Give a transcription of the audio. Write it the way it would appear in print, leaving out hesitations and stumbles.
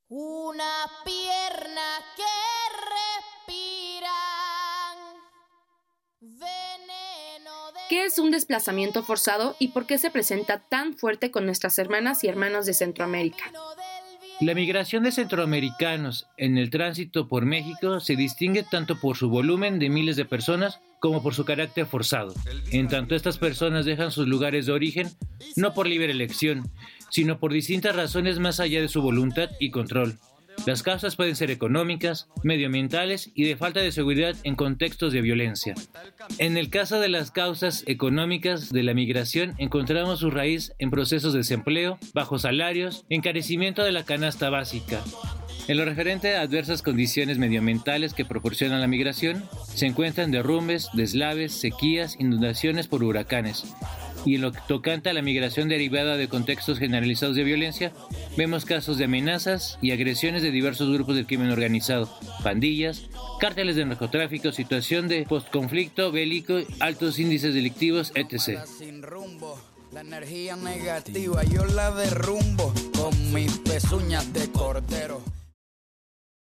Una pierna que respiran veneno de... ¿Qué es un desplazamiento forzado y por qué se presenta tan fuerte con nuestras hermanas y hermanos de Centroamérica? La migración de centroamericanos en el tránsito por México se distingue tanto por su volumen de miles de personas como por su carácter forzado, en tanto estas personas dejan sus lugares de origen no por libre elección, sino por distintas razones más allá de su voluntad y control. Las causas pueden ser económicas, medioambientales y de falta de seguridad en contextos de violencia. En el caso de las causas económicas de la migración, encontramos su raíz en procesos de desempleo, bajos salarios, encarecimiento de la canasta básica. En lo referente a adversas condiciones medioambientales que proporcionan la migración, se encuentran derrumbes, deslaves, sequías, inundaciones por huracanes. Y en lo tocante a la migración derivada de contextos generalizados de violencia, vemos casos de amenazas y agresiones de diversos grupos del crimen organizado, pandillas, cárteles de narcotráfico, situación de postconflicto bélico, altos índices delictivos, etc. La energía negativa yo la derrumbo con mis pezuñas de cordero.